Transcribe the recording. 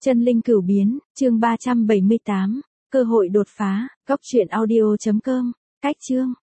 Chân linh cửu biến, chương 378, cơ hội đột phá, góc truyện audio.com, cách chương.